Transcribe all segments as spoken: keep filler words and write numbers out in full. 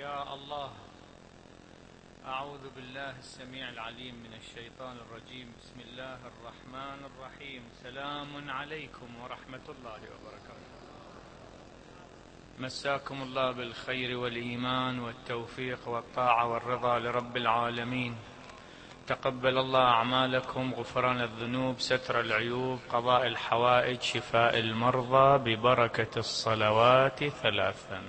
يا الله. أعوذ بالله السميع العليم من الشيطان الرجيم. بسم الله الرحمن الرحيم. سلام عليكم ورحمة الله وبركاته. مساكم الله بالخير والإيمان والتوفيق والطاعة والرضا لرب العالمين. تقبل الله أعمالكم، غفران الذنوب، ستر العيوب، قضاء الحوائج، شفاء المرضى، ببركة الصلوات ثلاثا.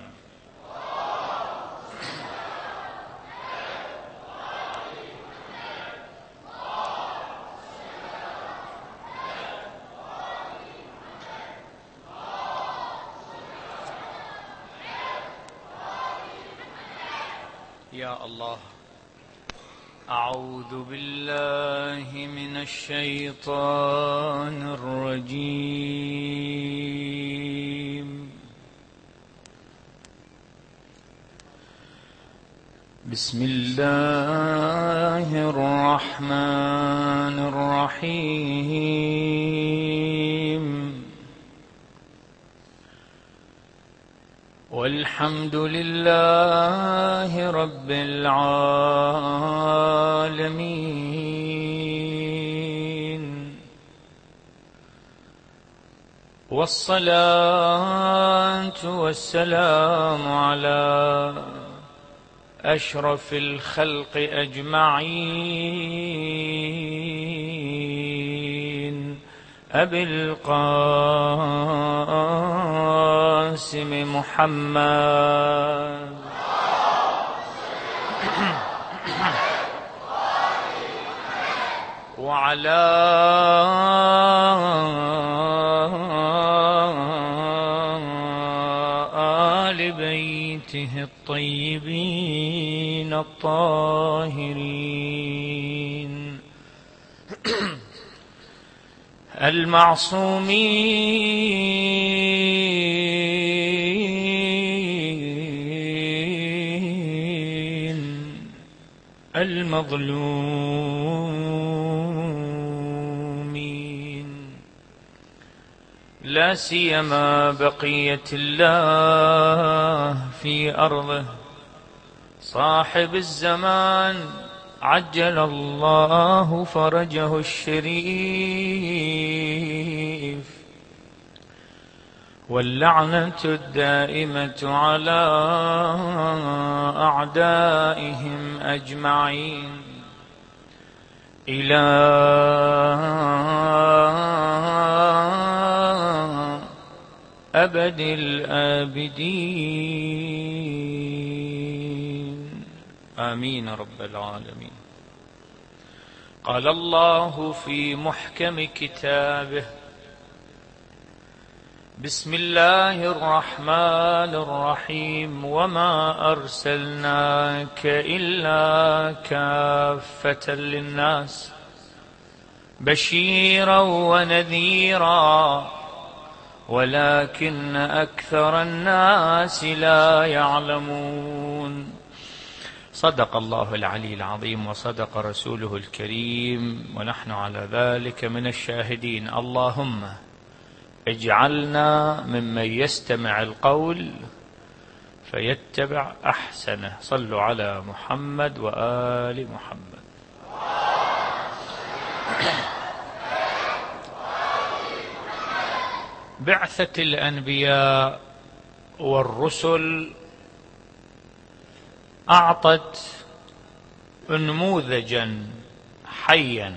يا الله. أعوذ بالله من الشيطان الرجيم. بسم الله الرحمن الرحيم. والحمد لله رب العالمين، والصلاة والسلام على أشرف الخلق أجمعين، أبي القاسم محمد وعلى آل بيته الطيبين الطاهرين المعصومين المظلومين، لا سيما بقية الله في أرضه، صاحب الزمان عجل الله فرجه الشريف، واللعنة الدائمة على أعدائهم أجمعين إلى أبد الآبدين، آمين رب العالمين. قال الله في محكم كتابه: بسم الله الرحمن الرحيم، وما أرسلناك إلا كافة للناس بشيرا ونذيرا ولكن أكثر الناس لا يعلمون. صدق الله العلي العظيم وصدق رسوله الكريم، ونحن على ذلك من الشاهدين. اللهم اجعلنا ممن يستمع القول فيتبع أحسنه. صلوا على محمد وآل محمد. بعثة الأنبياء والرسل أعطت نموذجا حيا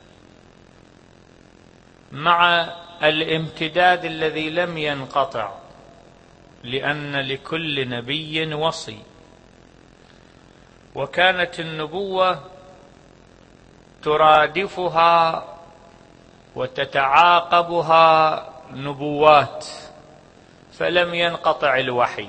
مع الامتداد الذي لم ينقطع، لأن لكل نبي وصي، وكانت النبوة ترادفها وتتعاقبها نبوات، فلم ينقطع الوحي.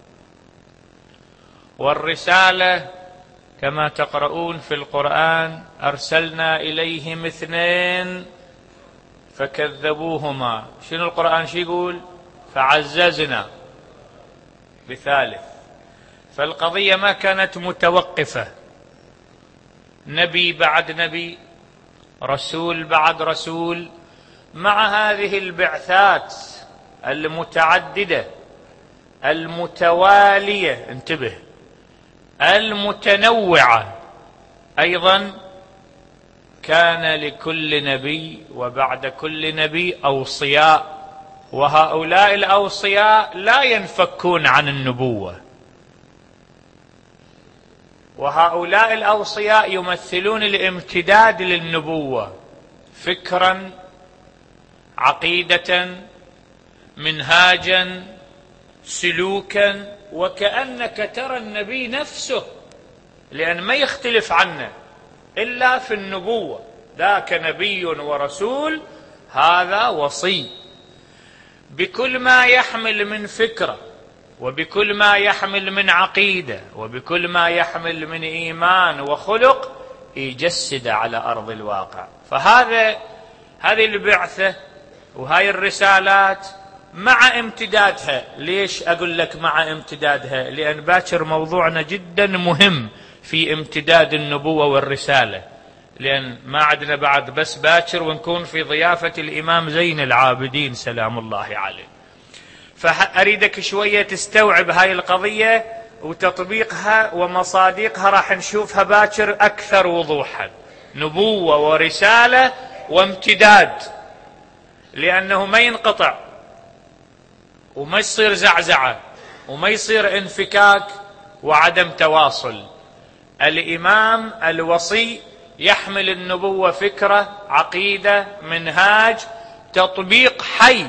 والرسالة كما تقرؤون في القرآن: أرسلنا إليهم اثنين فكذبوهما. شنو القرآن شو يقول؟ فعززنا بثالث. فالقضية ما كانت متوقفة، نبي بعد نبي، رسول بعد رسول، مع هذه البعثات المتعددة المتوالية. انتبه، المتنوعة. أيضا كان لكل نبي وبعد كل نبي أوصياء، وهؤلاء الأوصياء لا ينفكون عن النبوة، وهؤلاء الأوصياء يمثلون الامتداد للنبوة فكرا، عقيدة، منهاجا، سلوكا، وكأنك ترى النبي نفسه، لأن ما يختلف عنه إلا في النبوة. ذاك نبي ورسول، هذا وصي، بكل ما يحمل من فكرة، وبكل ما يحمل من عقيدة، وبكل ما يحمل من إيمان وخلق، يجسد على أرض الواقع. فهذا هذه البعثة وهاي الرسالات مع امتدادها. ليش أقول لك مع امتدادها؟ لأن باكر موضوعنا جدا مهم في امتداد النبوة والرسالة، لأن ما عندنا بعد بس باكر ونكون في ضيافة الإمام زين العابدين سلام الله عليه. فأريدك شوية تستوعب هاي القضية وتطبيقها ومصادقها، راح نشوفها باكر أكثر وضوحا. نبوة ورسالة وامتداد، لأنه ما ينقطع وما يصير زعزعة وما يصير انفكاك وعدم تواصل. الإمام الوصي يحمل النبوة فكرة، عقيدة، منهاج، تطبيق حي،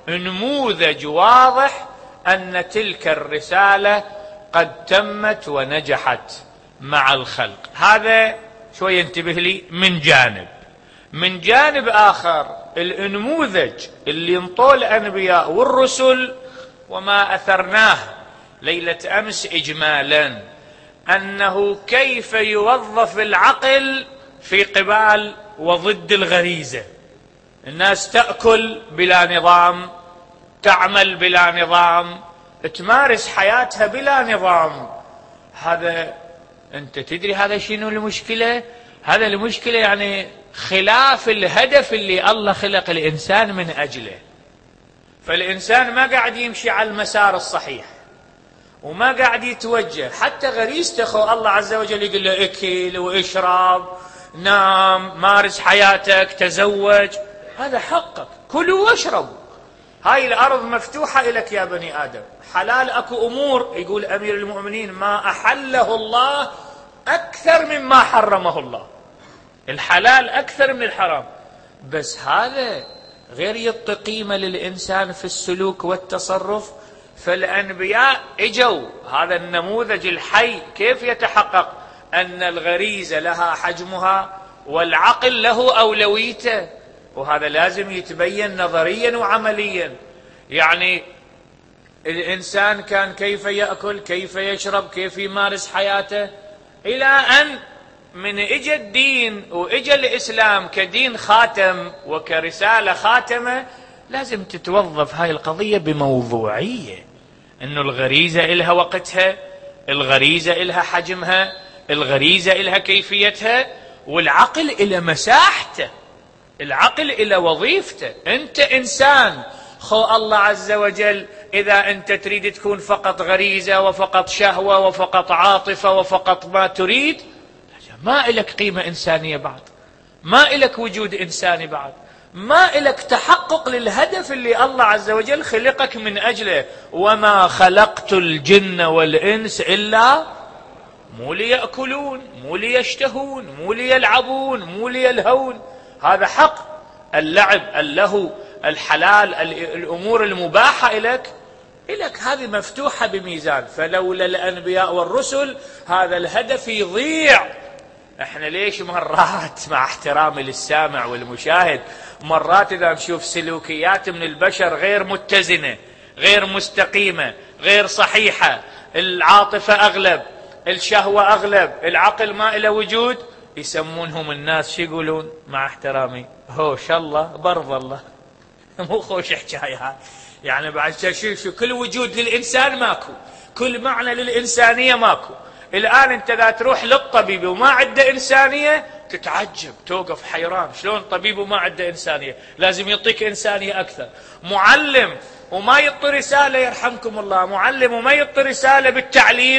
نموذج واضح أن تلك الرسالة قد تمت ونجحت مع الخلق. هذا شوي ينتبه لي من جانب. من جانب آخر النموذج اللي انطوه الأنبياء والرسل وما أثرناه ليلة أمس إجمالا، أنه كيف يوظف العقل في قبال وضد الغريزة. الناس تأكل بلا نظام، تعمل بلا نظام، تمارس حياتها بلا نظام. هذا أنت تدري هذا شنو المشكلة؟ هذا المشكلة يعني خلاف الهدف اللي الله خلق الإنسان من أجله. فالإنسان ما قاعد يمشي على المسار الصحيح وما قاعد يتوجه، حتى غريزته خو الله عز وجل يقول له اكل واشرب، نام، مارس حياتك، تزوج، هذا حقك، كلوا واشربوا. هاي الأرض مفتوحة لك يا بني آدم، حلال. أكو أمور يقول أمير المؤمنين ما أحله الله أكثر مما حرمه الله، الحلال أكثر من الحرام، بس هذا غير يعطي قيمة للإنسان في السلوك والتصرف. فالأنبياء اجوا هذا النموذج الحي كيف يتحقق أن الغريزة لها حجمها والعقل له أولويته، وهذا لازم يتبين نظريا وعمليا. يعني الإنسان كان كيف يأكل، كيف يشرب، كيف يمارس حياته، إلى أن من إجا الدين وإجا الإسلام كدين خاتم وكرسالة خاتمة، لازم تتوظف هاي القضية بموضوعية، إنه الغريزة إلها وقتها، الغريزة إلها حجمها، الغريزة إلها كيفيتها، والعقل إلى مساحته، العقل إلى وظيفته. أنت إنسان خو الله عز وجل، إذا أنت تريد تكون فقط غريزة وفقط شهوة وفقط عاطفة وفقط ما تريد، ما إلك قيمة إنسانية بعد، ما إلك وجود إنساني بعد، ما إلك تحقق للهدف اللي الله عز وجل خلقك من أجله. وما خلقت الجن والإنس إلا مو ليأكلون، مو ليشتهون، مو ليلعبون، مو ليلهون. هذا حق، اللعب، اللهو، الحلال، الأمور المباحة إلك إلك هذه مفتوحة بميزان. فلولا الأنبياء والرسل هذا الهدف يضيع. احنا ليش مرات مع احترامي للسامع والمشاهد، مرات اذا نشوف سلوكيات من البشر غير متزنة، غير مستقيمة، غير صحيحة، العاطفة اغلب، الشهوة اغلب، العقل ما له وجود، يسمونهم الناس شو يقولون مع احترامي؟ هوش الله برض الله. مو خوش حكاية، يعني بعد شو شو كل وجود للإنسان ماكو، كل معنى للإنسانية ماكو. الآن أنت إذا تروح للطبيب وما عنده إنسانية تتعجب، توقف حيران، شلون طبيب وما عنده إنسانية؟ لازم يعطيك إنسانية أكثر. معلم وما يعطي رسالة، يرحمكم الله، معلم وما يعطي رسالة بالتعليم،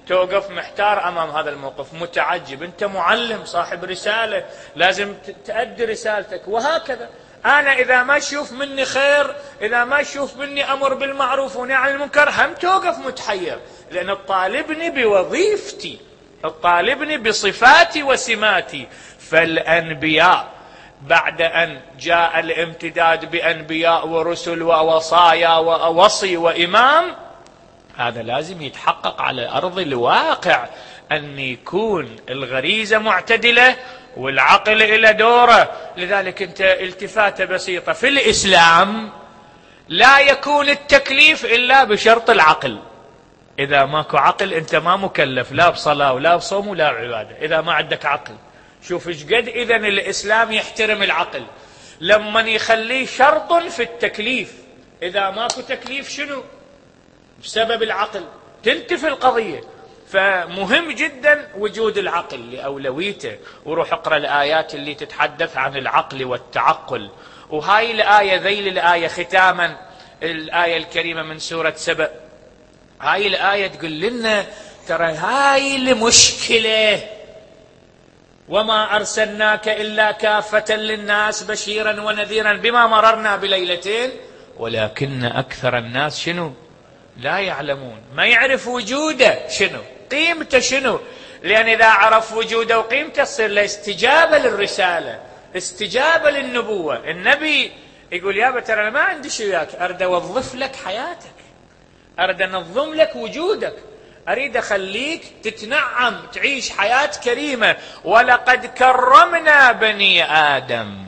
توقف محتار أمام هذا الموقف، متعجب، أنت معلم صاحب رسالة، لازم تؤدي رسالتك، وهكذا. أنا إذا ما أشوف مني خير، إذا ما أشوف مني أمر بالمعروف ونهي عن المنكر، هم توقف متحير، لأن تطالبني بوظيفتي، تطالبني بصفاتي وسماتي. فالأنبياء بعد أن جاء الامتداد بأنبياء ورسل ووصايا ووصي وإمام، هذا لازم يتحقق على أرض الواقع، أن يكون الغريزة معتدلة والعقل إلى دوره. لذلك أنت التفاتة بسيطة في الإسلام، لا يكون التكليف إلا بشرط العقل. إذا ماكو عقل أنت ما مكلف، لا بصلاة ولا بصوم ولا بعبادة، إذا ما عندك عقل. شوف ايش قد إذن الإسلام يحترم العقل، لما يخليه شرط في التكليف. إذا ماكو تكليف شنو؟ بسبب العقل تنتفي القضية. فمهم جدا وجود العقل لأولويته. وروح اقرأ الآيات اللي تتحدث عن العقل والتعقل. وهاي الآية ذيل الآية ختاما، الآية الكريمة من سورة سبأ، هاي الآية تقول لنا ترى هاي المشكلة، وما أرسلناك إلا كافة للناس بشيرا ونذيرا بما مررنا بليلتين ولكن أكثر الناس شنو؟ لا يعلمون. ما يعرف وجوده شنو؟ قيمته شنو؟ لأن إذا عرف وجوده وقيمته تصير له استجابة للرسالة، استجابة للنبوة. النبي يقول يا ترى أنا ما عندي شيء وياك، أريد أوظف لك حياتك، أريد أنظم لك وجودك، أريد أخليك تتنعم تعيش حياة كريمة. ولقد كرمنا بني آدم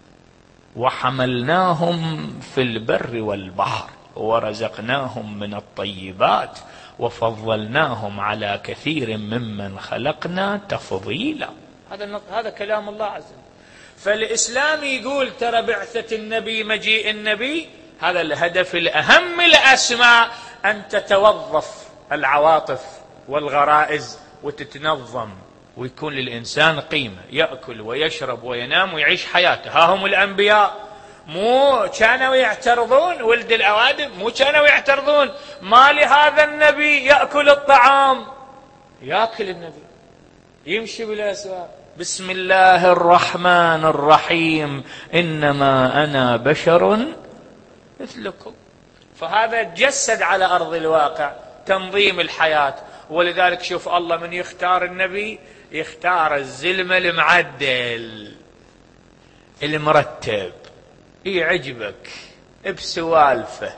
وحملناهم في البر والبحر ورزقناهم من الطيبات وفضلناهم على كثير ممن خلقنا تفضيلا. هذا هذا كلام الله عز وجل. فالإسلام يقول ترى بعثة النبي، مجيء النبي، هذا الهدف الأهم الأسمى، أن تتوظف العواطف والغرائز وتتنظم ويكون للإنسان قيمة، يأكل ويشرب وينام ويعيش حياته. ها هم الأنبياء مو كانوا يعترضون، ولد الأوادم مو كانوا يعترضون ما لهذا النبي يأكل الطعام، يأكل النبي، يمشي بالأسواق، بسم الله الرحمن الرحيم، إنما أنا بشر مثلكم. فهذا تجسد على أرض الواقع تنظيم الحياة. ولذلك شوف الله من يختار النبي يختار الزلمة المعدل المرتب، يعجبك بسوالفه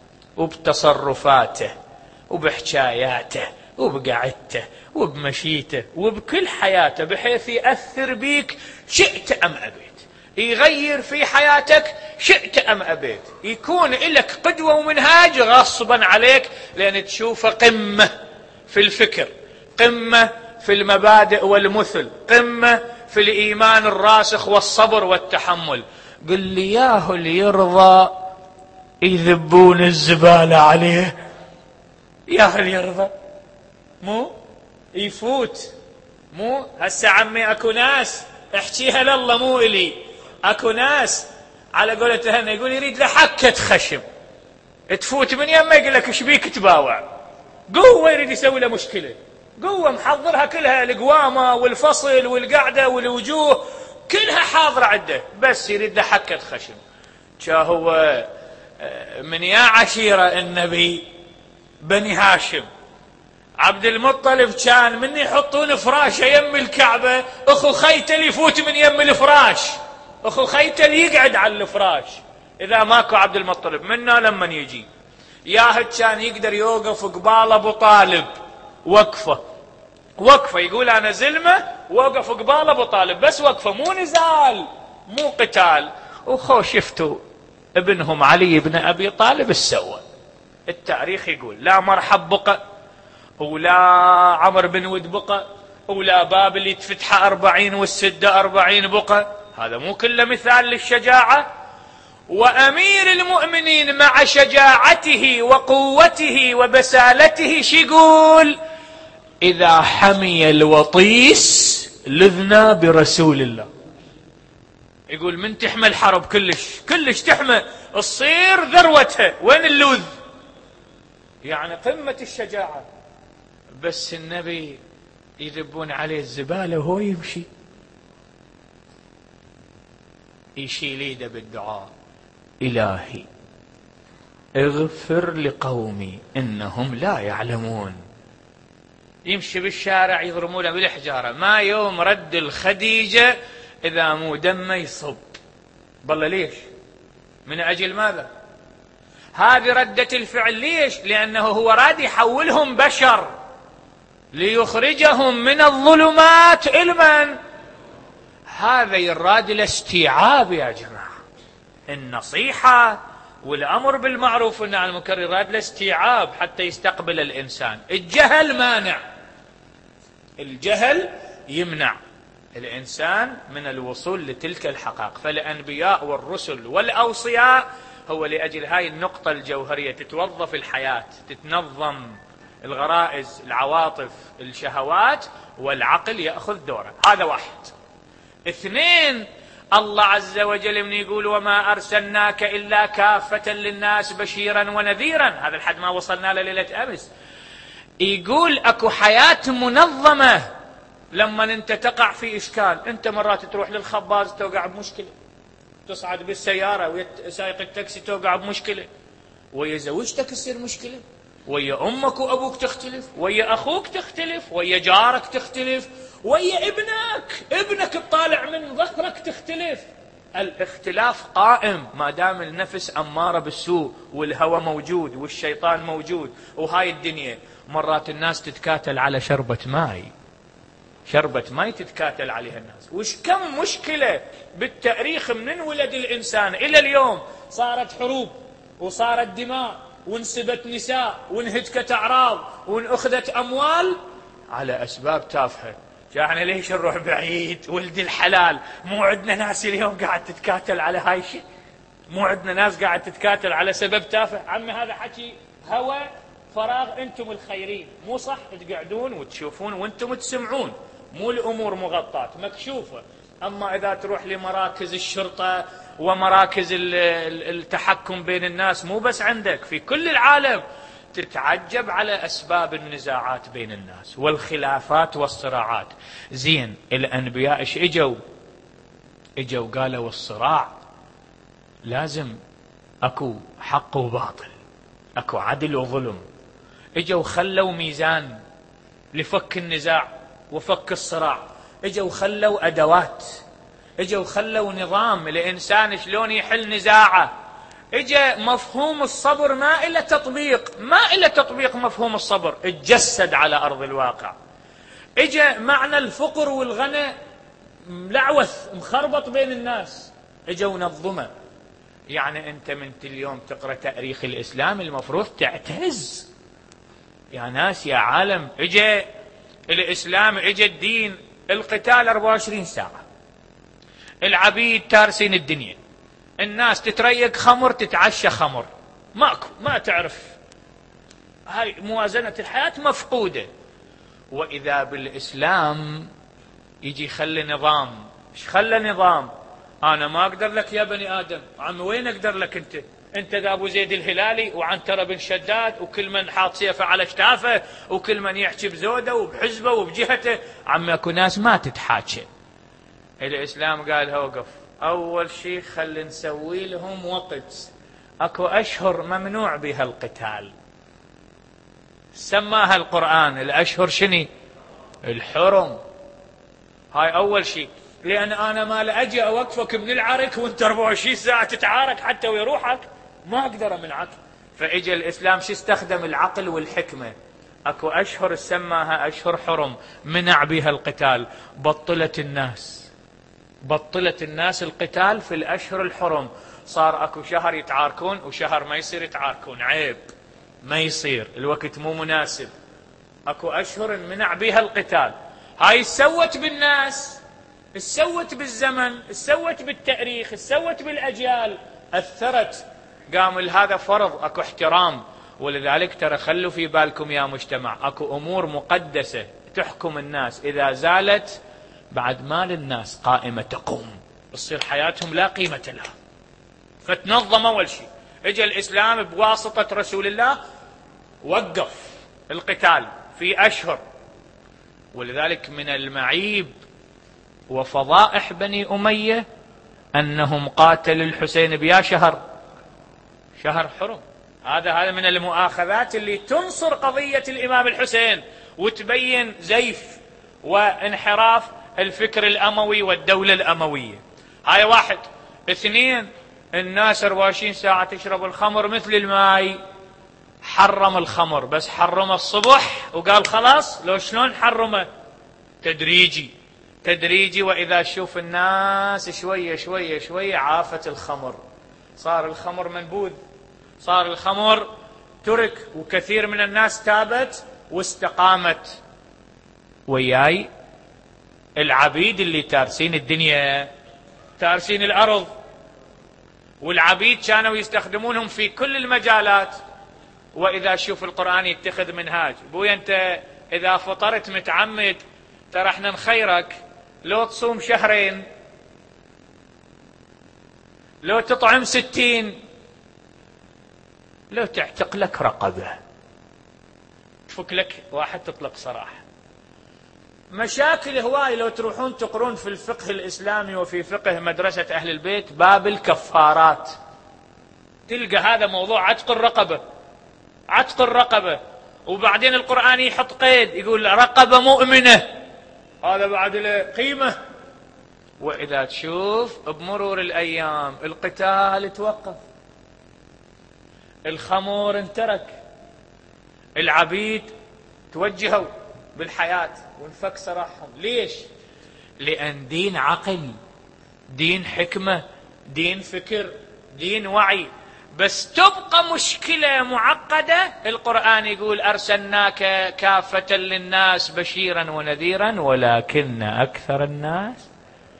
وبتصرفاته وبحكاياته وبقعدته وبمشيته وبكل حياته، بحيث يأثر بيك شئت أم أبيت، يغير في حياتك شئت أم أبيت، يكون لك قدوة ومنهاج غصبا عليك، لأن تشوفه قمة في الفكر، قمة في المبادئ والمثل، قمة في الإيمان الراسخ والصبر والتحمل. قل لي ياهو اللي يرضى يذبون الزبالة عليه، ياهو اللي يرضى مو يفوت، مو هسه عمي اكو ناس احكيها لله مو إلي، اكو ناس على قولة هنا يقول يريد له حكة خشب تفوت من يمه يقول لك ايش بيك تباوع، قوة يريد يسوي له مشكلة، قوة محضرها كلها، القوامة والفصل والقعدة والوجوه كلها حاضرة عنده، بس يريد له حكة خشب. شا هو من يا عشيرة النبي بني هاشم، عبد المطلب كان من يحطون فراشه يم الكعبة اخو خيتل يفوت من يم الفراش، اخو خيتل يقعد على الفراش، اذا ماكو عبد المطلب منا لما يجي ياهد كان يقدر يوقف قبال ابو طالب وقفه وقفه، يقول انا زلمه وقف قبال ابو طالب، بس وقفه مو نزال مو قتال. وخو شفتوا ابنهم علي بن ابي طالب السوى، التاريخ يقول لا مرحب بقى ولا عمر بن ود بقى ولا باب اللي تفتح أربعين والسدة أربعين بقى، هذا مو كله مثال للشجاعة. وأمير المؤمنين مع شجاعته وقوته وبسالته شيقول إذا حمي الوطيس لذنا برسول الله، يقول من تحمى الحرب كلش كلش تحمى تصير ذروتها، وين اللوذ؟ يعني قمة الشجاعة. بس النبي يذبون عليه الزبالة وهو يمشي، يشيل ايده بالدعاء: إلهي اغفر لقومي إنهم لا يعلمون. يمشي بالشارع يضرمونه بالحجارة، ما يوم رد الخديجة إذا مو دمه يصب. بالله ليش؟ من أجل ماذا؟ هذه ردة الفعل. ليش؟ لأنه هو راد يحولهم بشر ليخرجهم من الظلمات إلى من؟ هذا يراد الاستيعاب يا جماعة. النصيحة والأمر بالمعروف والنهي عن المنكر يراد الاستيعاب حتى يستقبل الإنسان. الجهل مانع، الجهل يمنع الإنسان من الوصول لتلك الحقائق. فالأنبياء والرسل والأوصياء هو لأجل هاي النقطة الجوهرية تتوظف الحياة، تتنظم الغرائز، العواطف، الشهوات، والعقل يأخذ دوره. هذا واحد. اثنين، الله عز وجل من يقول: وما أرسلناك إلا كافة للناس بشيرا ونذيرا. هذا الحد ما وصلنا له ليلة أمس. يقول أكو حياة منظمة. لما أنت تقع في إشكال، أنت مرات تروح للخباز توقع بمشكلة، تصعد بالسيارة وسائق التاكسي توقع بمشكلة، ويا زوجتك تصير مشكلة، ويا أمك وأبوك تختلف، ويا أخوك تختلف، ويا جارك تختلف، ويا ابنك ابنك بطالع من ظهرك تختلف. الاختلاف قائم ما دام النفس أمارة بالسوء والهوى موجود والشيطان موجود. وهاي الدنيا مرات الناس تتكاتل على شربة ماء، شربة ماء تتكاتل عليها الناس. وش كم مشكلة بالتاريخ من ولد الإنسان إلى اليوم صارت حروب وصارت دماء وانسبت نساء وانهتكت أعراض وانأخذت أموال على أسباب تافهة. يعني ليش نروح بعيد؟ ولد الحلال، مو عندنا ناس اليوم قاعد تتكاتل على هاي الشيء؟ مو عندنا ناس قاعد تتكاتل على سبب تافه؟ عمي هذا حكي هوى فراغ. انتم الخيرين مو صح تقعدون وتشوفون وانتم تسمعون، مو الأمور مغطاة مكشوفة. أما إذا تروح لمراكز الشرطة ومراكز التحكم بين الناس، مو بس عندك، في كل العالم، تتعجب على أسباب النزاعات بين الناس والخلافات والصراعات. زين، الأنبياء إيش إجوا؟ إجوا قالوا الصراع لازم أكو حق وباطل، أكو عدل وظلم. إجوا خلوا ميزان لفك النزاع وفك الصراع. إجوا خلوا أدوات، إجوا خلوا نظام الإنسان شلون يحل نزاعه. إجا مفهوم الصبر ما إلا تطبيق، ما إلا تطبيق مفهوم الصبر، اتجسد على أرض الواقع. إجا معنى الفقر والغنى ملعوث مخربط بين الناس، إجوا نظمه. يعني أنت من اليوم تقرأ تاريخ الإسلام المفروض تعتز يا ناس يا عالم. إجا الإسلام، إجا الدين، القتال أربعة وعشرين ساعة، العبيد تارسين الدنيا، الناس تتريق خمر تتعشى خمر، ماكو، ما تعرف، هاي موازنة الحياة مفقودة. وإذا بالإسلام يجي يخلي نظام. ايش خلى نظام؟ أنا ما أقدر لك يا بني آدم. عم وين أقدر لك أنت؟ أنت ذا أبو زيد الهلالي وعنترة بن شداد، وكل من حاط سيفه على اكتافه، وكل من يحكي بزوده وبحزبه وبجهته. عم اكو ناس ما تتحاكي. الإسلام قال اوقف، أول شيء خلي نسوي لهم وقت. أكو أشهر ممنوع بها القتال، سماها القرآن الأشهر شني؟ الحرم. هاي أول شيء. لأن أنا ما لأجي أوقفك من العرك وانت أربعة وعشرين ساعة تتعارك حتى ويروحك، ما أقدر أمنعك. فإجا الإسلام شو استخدم؟ العقل والحكمة. أكو أشهر سماها أشهر حرم، منع بها القتال. بطلت الناس بطلت الناس القتال في الأشهر الحرم. صار أكو شهر يتعاركون وشهر ما يصير يتعاركون، عيب، ما يصير، الوقت مو مناسب. أكو أشهر منع بها القتال. هاي سوت بالناس، سوت بالزمن، سوت بالتاريخ، سوت بالأجيال، أثرت. قام هذا فرض، أكو احترام. ولذلك ترى خلوا في بالكم يا مجتمع، أكو أمور مقدسة تحكم الناس، إذا زالت بعد ما للناس قائمة تقوم، تصير حياتهم لا قيمة لها. فتنظم أول شيء. اجى الإسلام بواسطة رسول الله وقف القتال في أشهر. ولذلك من المعيب وفضائح بني أمية أنهم قاتلوا الحسين بيا شهر، شهر حرم. هذا هذا من المؤاخذات اللي تنصر قضية الإمام الحسين وتبين زيف وانحراف الفكر الأموي والدولة الأموية. هاي واحد. اثنين، الناس أربعة وعشرين ساعة تشرب الخمر مثل الماء. حرم الخمر بس حرم الصبح وقال خلاص. لو شلون حرمه؟ تدريجي تدريجي. وإذا شوف الناس شوية شوية شوية عافت الخمر، صار الخمر منبوذ، صار الخمر ترك، وكثير من الناس تابت واستقامت. وياي العبيد اللي تارسين الدنيا، تارسين الأرض، والعبيد كانوا يستخدمونهم في كل المجالات. وإذا شوف القرآن يتخذ منهاج. بويا أنت إذا فطرت متعمد ترى احنا نخيرك لو تصوم شهرين، لو تطعم ستين، لو تعتق لك رقبة، تفك لك واحد تطلق سراح. مشاكل هواي. لو تروحون تقرون في الفقه الإسلامي وفي فقه مدرسة أهل البيت باب الكفارات، تلقى هذا موضوع عتق الرقبة، عتق الرقبة. وبعدين القرآن يحط قيد يقول رقبة مؤمنة، هذا بعد له قيمة. وإذا تشوف بمرور الأيام القتال توقف، الخمور انترك، العبيد توجهوا بالحياة وانفك سراحهم. ليش؟ لأن دين عقل، دين حكمة، دين فكر، دين وعي. بس تبقى مشكلة معقدة. القرآن يقول أرسلناك كافة للناس بشيرا ونذيرا ولكن أكثر الناس.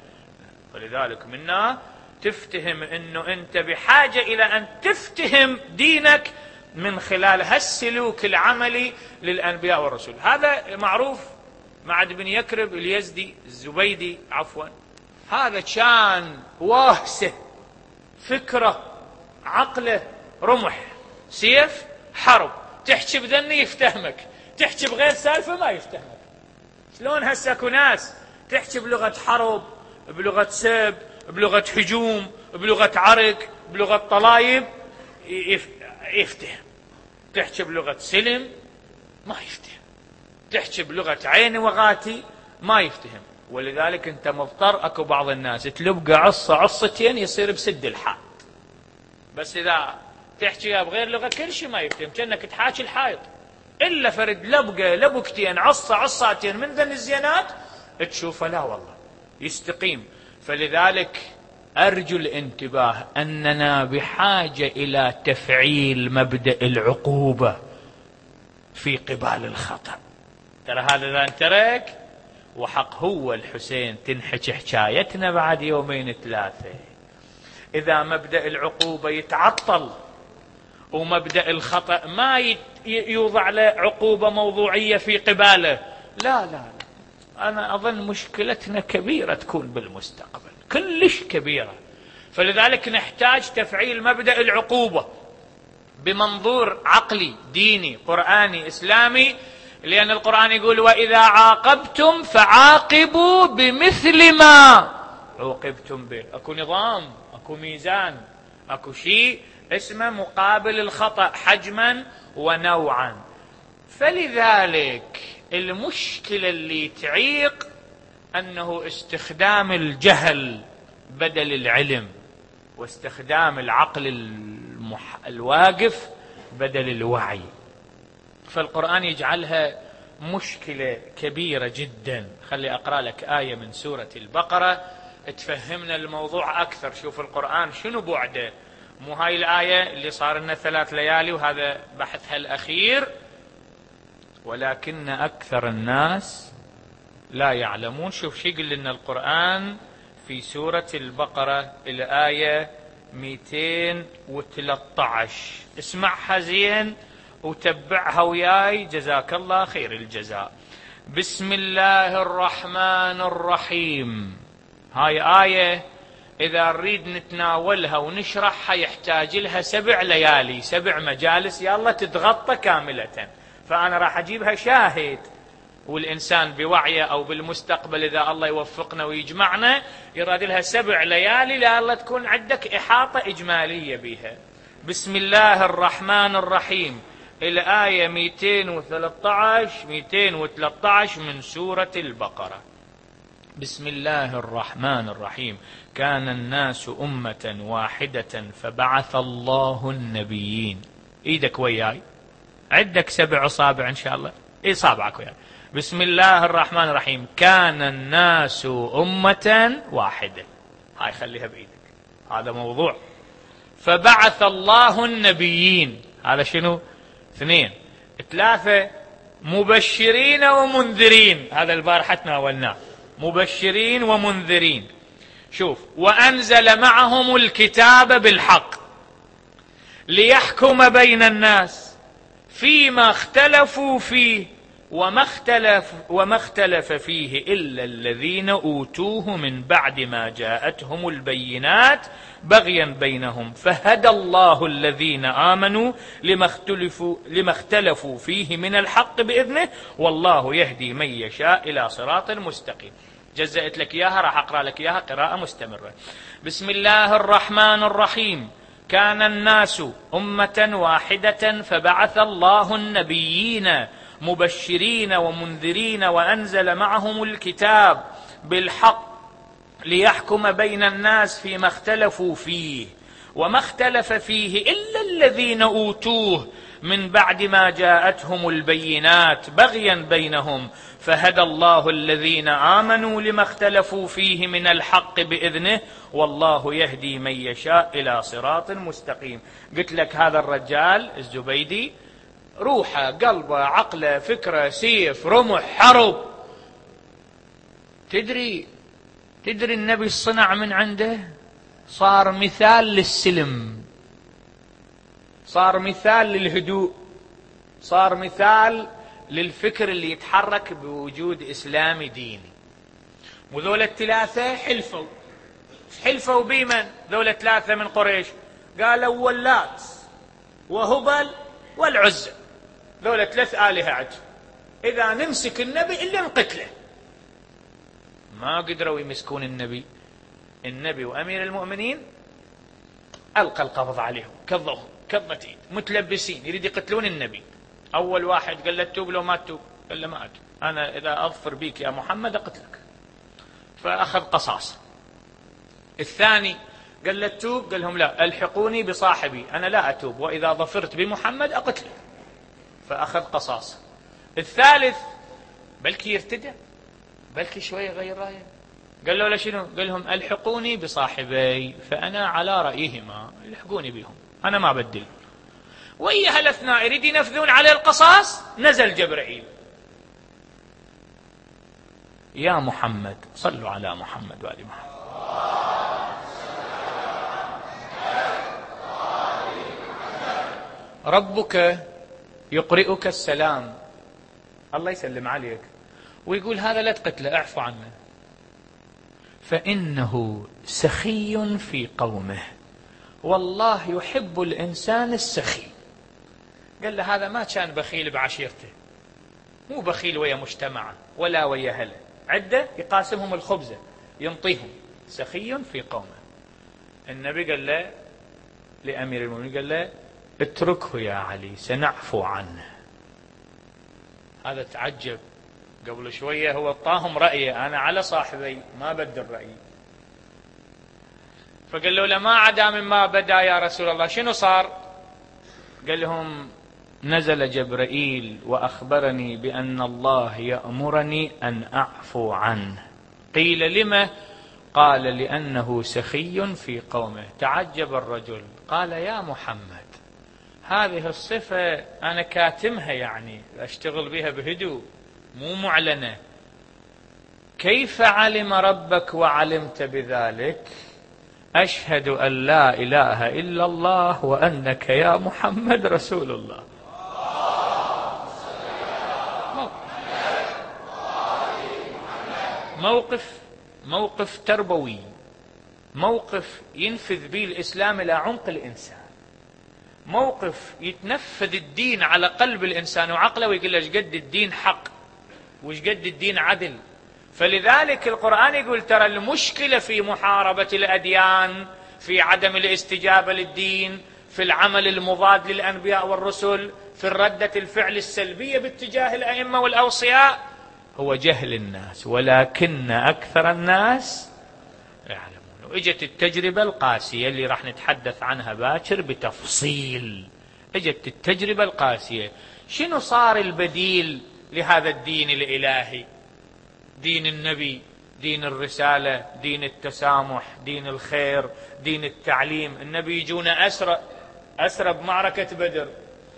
ولذلك منا تفتهم أنه أنت بحاجة إلى أن تفتهم دينك من خلال هالسلوك العملي للأنبياء والرسل. هذا معروف. معد بن يكرب اليزدي الزبيدي عفوا، هذا كان واهسه، فكرة، عقله، رمح، سيف، حرب. تحكي بذني يفتهمك، تحكي بغير سالفة ما يفتهمك. شلون هسه اكو ناس تحكي بلغة حرب، بلغة سب، بلغة هجوم، بلغة عرق، بلغة طلايب يفتهم. تحكي بلغة سلم ما يفتهم، تحكي بلغة عين وغاتي ما يفتهم. ولذلك انت مضطر. اكو بعض الناس تلبقى عصة عصتين يصير بسد الحائط، بس اذا تحكي بغير لغة كل شيء ما يفتهم، كأنك تحاكي الحائط. الا فرد لبقة لبكتين عصة عصاتين من ذن الزينات تشوفه لا والله يستقيم. فلذلك أرجو الانتباه أننا بحاجة إلى تفعيل مبدأ العقوبة في قبال الخطأ. ترى هذا إذا انترك وحق هو الحسين تنحكي حكايتنا بعد يومين ثلاثة. إذا مبدأ العقوبة يتعطل ومبدأ الخطأ ما يوضع له عقوبة موضوعية في قباله، لا لا لا، أنا أظن مشكلتنا كبيرة تكون بالمستقبل، كلش كبيرة. فلذلك نحتاج تفعيل مبدأ العقوبة بمنظور عقلي ديني قرآني إسلامي. لأن القرآن يقول وإذا عاقبتم فعاقبوا بمثل ما عوقبتم به. أكو نظام، أكو ميزان، أكو شيء اسمه مقابل الخطأ حجما ونوعا. فلذلك المشكلة اللي تعيق أنه استخدام الجهل بدل العلم، واستخدام العقل المح... الواقف بدل الوعي. فالقرآن يجعلها مشكلة كبيرة جدا. خلي أقرأ لك آية من سورة البقرة تفهمنا الموضوع أكثر. شوف القرآن شنو بعده. مو هاي الآية اللي صار لنا ثلاث ليالي وهذا بحثها الأخير. ولكن أكثر الناس لا يعلمون. شوف شي يقول لنا القرآن في سورة البقرة الآية مئتين وثلاثة عشر. اسمعها زين وتبعها وياي جزاك الله خير الجزاء. بسم الله الرحمن الرحيم. هاي آية إذا نريد نتناولها ونشرحها يحتاج لها سبع ليالي، سبع مجالس، يلا تتغطى كاملة. فأنا راح أجيبها شاهد، والإنسان بوعيه أو بالمستقبل إذا الله يوفقنا ويجمعنا يراد لها سبع ليالي لألا تكون عندك إحاطة إجمالية بها. بسم الله الرحمن الرحيم، الآية مئتين وثلاثة عشر مئتين وثلاثة عشر من سورة البقرة. بسم الله الرحمن الرحيم، كان الناس أمة واحدة فبعث الله النبيين. إيدك وياي، عندك سبع أصابع إن شاء الله، إيه صابعك وياي. بسم الله الرحمن الرحيم، كان الناس أمة واحدة، هاي خليها بإيدك، هذا موضوع. فبعث الله النبيين، هذا شنو؟ اثنين. ثلاثة، مبشرين ومنذرين، هذا البارحة تناولناه، مبشرين ومنذرين. شوف، وأنزل معهم الكتاب بالحق ليحكم بين الناس فيما اختلفوا فيه وما اختلف, وما اختلف فيه إلا الذين أوتوه من بعد ما جاءتهم البينات بغيا بينهم فهدى الله الذين آمنوا لما اختلفوا, لما اختلفوا فيه من الحق بإذنه والله يهدي من يشاء إلى صراط مستقيم. جزأت لك إياها، راح أقرأ لك إياها قراءة مستمرة. بسم الله الرحمن الرحيم، كان الناس أمة واحدة فبعث الله النبيين مبشرين ومنذرين وأنزل معهم الكتاب بالحق ليحكم بين الناس فيما اختلفوا فيه وما اختلف فيه إلا الذين أوتوه من بعد ما جاءتهم البينات بغيا بينهم فهدى الله الذين آمنوا لما اختلفوا فيه من الحق بإذنه والله يهدي من يشاء إلى صراط مستقيم. قلت لك هذا الرجال الزبيدي روحه قلبه عقله فكره سيف رمح حرب. تدري تدري النبي الصنع من عنده صار مثال للسلم، صار مثال للهدوء، صار مثال للفكر اللي يتحرك بوجود إسلامي ديني. وذول الثلاثة حلفوا حلفوا بمن؟ ذول ثلاثة من قريش قالوا واللات وهبل والعزى، ذول ثلاث آلهة عجب، إذا نمسك النبي إلا نقتله. ما قدروا يمسكون النبي، النبي وأمير المؤمنين ألقى القبض عليهم كالظهر كضمة ايد، متلبسين يريد يقتلون النبي. أول واحد قال له توب، لو ما تتوب قال له ما أتوب، أنا إذا أظفر بيك يا محمد أقتلك، فأخذ قصاص. الثاني قال له توب، قال لهم لا، الحقوني بصاحبي أنا لا أتوب، وإذا ظفرت بمحمد أقتله، فأخذ قصاص. الثالث بلكي يرتدى، بلكي شوية غير رأيه، قال له شنو؟ قال لهم الحقوني بصاحبي فأنا على رأيهما، الحقوني بهم أنا ما بدل. وإيا هالأثناء يريد ينفذون على القصاص، نزل جبرائيل، يا محمد صلوا على محمد وآل محمد. ربك يقرئك السلام، الله يسلم عليك، ويقول هذا لا تقتله اعفو عنه فإنه سخي في قومه والله يحب الإنسان السخي. قال له هذا ما كان بخيل بعشيرته، مو بخيل ويا مجتمعه ولا ويا هله، عده يقاسمهم الخبزة ينطيهم، سخي في قومه. النبي قال له لأمير المؤمنين قال له اتركه يا علي سنعفو عنه. هذا تعجب، قبل شوية هو اعطاهم رأيه، أنا على صاحبي ما بدل رأيي. فقال له لما عدا مما بدا يا رسول الله شنو صار؟ قال لهم نزل جبرائيل وأخبرني بأن الله يأمرني أن أعفو عنه. قيل لما؟ قال لأنه سخي في قومه. تعجب الرجل، قال يا محمد هذه الصفة أنا كاتمها، يعني أشتغل بها بهدوء مو معلنة، كيف علم ربك وعلمت بذلك؟ أشهد أن لا إله إلا الله وأنك يا محمد رسول الله. موقف موقف تربوي، موقف ينفذ به الإسلام إلى عمق الإنسان. موقف يتنفذ الدين على قلب الإنسان وعقله ويقول له ايش قد الدين حق وايش قد الدين عدل. فلذلك القرآن يقول ترى المشكلة في محاربة الأديان، في عدم الاستجابة للدين، في العمل المضاد للأنبياء والرسل، في الردة الفعل السلبية باتجاه الأئمة والأوصياء، هو جهل الناس، ولكن أكثر الناس يعلمون. وإجت التجربة القاسية اللي راح نتحدث عنها باكر بتفصيل. إجت التجربة القاسية. شنو صار البديل لهذا الدين الإلهي؟ دين النبي، دين الرسالة، دين التسامح، دين الخير، دين التعليم. النبي يجونا أسرى أسرى بمعركة بدر،